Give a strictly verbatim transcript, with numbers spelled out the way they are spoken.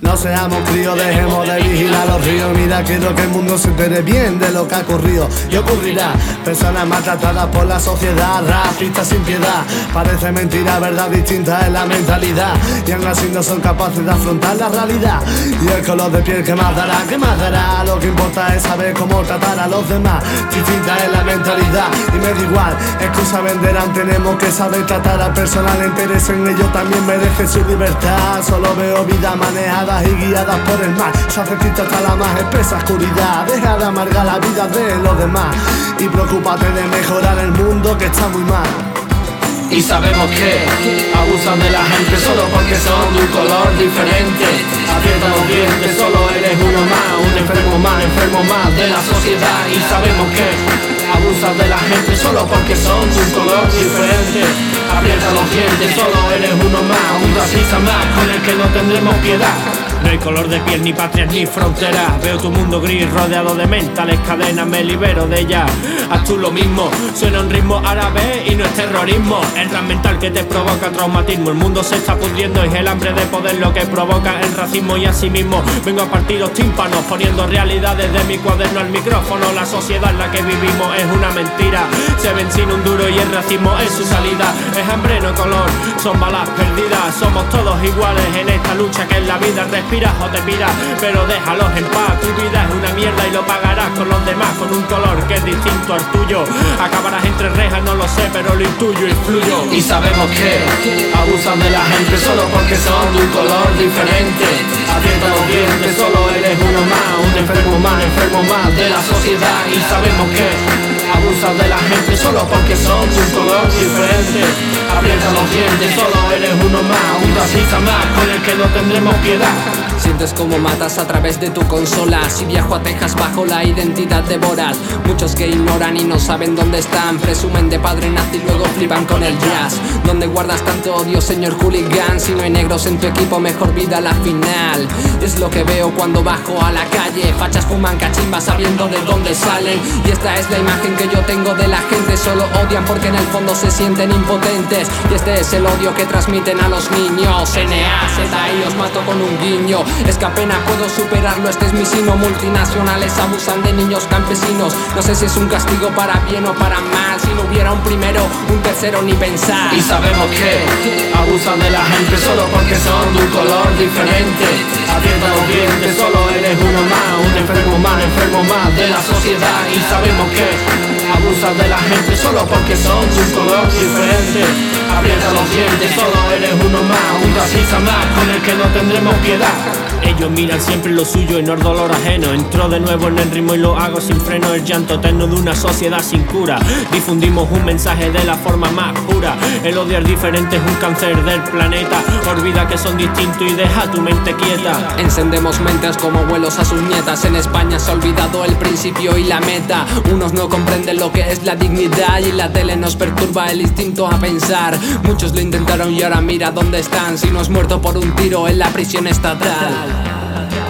No seamos críos, dejemos de vigilar los ríos. Mira, quiero que el mundo se entere bien de lo que ha ocurrido y ocurrirá. Personas maltratadas por la sociedad, racistas sin piedad. Parece mentira, verdad distinta es la mentalidad. Y aún así no son capaces de afrontar la realidad. Y el color de piel, ¿qué más dará? ¿Qué más dará? Lo que importa es saber cómo tratar a los demás. Distinta es la mentalidad y me da igual. Excusa venderán, tenemos que saber tratar al personal. Interés en ello también merece su libertad. Solo veo vidas manejadas y guiadas por el mal. Se hace triste hasta la más espesa oscuridad. Deja de amargar la vida de los demás y preocúpate de mejorar el mundo que está muy mal. Y sabemos que abusan de la gente solo porque son de un color diferente. Aprieta los dientes, solo eres uno más, un enfermo más, enfermo más de la sociedad. Y sabemos que abusan de la gente solo porque son de un color diferente. Aprieta los dientes, solo eres uno más, un racista más con el que no tendremos piedad. No hay color de piel, ni patrias, ni fronteras. Veo tu mundo gris rodeado de mentales cadenas, me libero de ellas. Haz tú lo mismo, suena un ritmo árabe y no es terrorismo. El rap mental que te provoca traumatismo. El mundo se está pudriendo y es el hambre de poder lo que provoca el racismo. Y así mismo vengo a partir los tímpanos, poniendo realidades de mi cuaderno al micrófono. La sociedad en la que vivimos es una mentira. Se ven sin un duro y el racismo es su salida. Es hambre, no color, son balas perdidas. Somos todos iguales en esta lucha que es la vida. Respiras o te miras, pero déjalos en paz. Tu vida es una mierda y lo pagarás con los demás, con un color que es distinto al tuyo. Acabarás entre rejas, no lo sé, pero lo intuyo y fluyo. Y sabemos que abusan de la gente solo porque son de un color diferente. Aprieta los dientes, solo eres uno más, un enfermo más, enfermo más de la sociedad. Y sabemos que abusan de la gente solo porque son de un color diferente. Aprieta los dientes, solo eres uno más, un racista más con el que no tendremos piedad. Sientes como matas a través de tu consola. Si viajo a Texas bajo la identidad de Borat. Muchos que ignoran y no saben dónde están. Presumen de padre nazi, luego flipan con el jazz. ¿Dónde guardas tanto odio, señor hooligan? Si no hay negros en tu equipo, mejor vida a la final. Es lo que veo cuando bajo a la calle. Fachas fuman cachimbas sabiendo de dónde salen. Y esta es la imagen que yo tengo de la gente. Solo odian porque en el fondo se sienten impotentes. Y este es el odio que transmiten a los niños. N A Z I os mato con un guiño. Es que apenas puedo superarlo, este es mi sino. Multinacionales abusan de niños campesinos. No sé si es un castigo para bien o para mal. Si no hubiera un primero, un tercero ni pensar. Y sabemos que abusan de la gente solo porque son de un color diferente. Aprieta los dientes, solo eres uno más, un enfermo más, enfermo más de la sociedad. Y sabemos que abusan de la gente solo porque son de un color diferente. Aprieta los dientes, solo eres uno más, un racista más con el que no tendremos piedad. Ellos miran siempre lo suyo y no el dolor ajeno. Entro de nuevo en el ritmo y lo hago sin freno. El llanto eterno de una sociedad sin cura. Difundimos un mensaje de la forma más pura. El odiar diferente es un cáncer del planeta. Olvida que son distintos y deja tu mente quieta. Encendemos mentes como abuelos a sus nietas. En España se ha olvidado el principio y la meta. Unos no comprenden lo que es la dignidad y la tele nos perturba el instinto a pensar. Muchos lo intentaron y ahora mira dónde están. Si no has muerto por un tiro en la prisión estatal.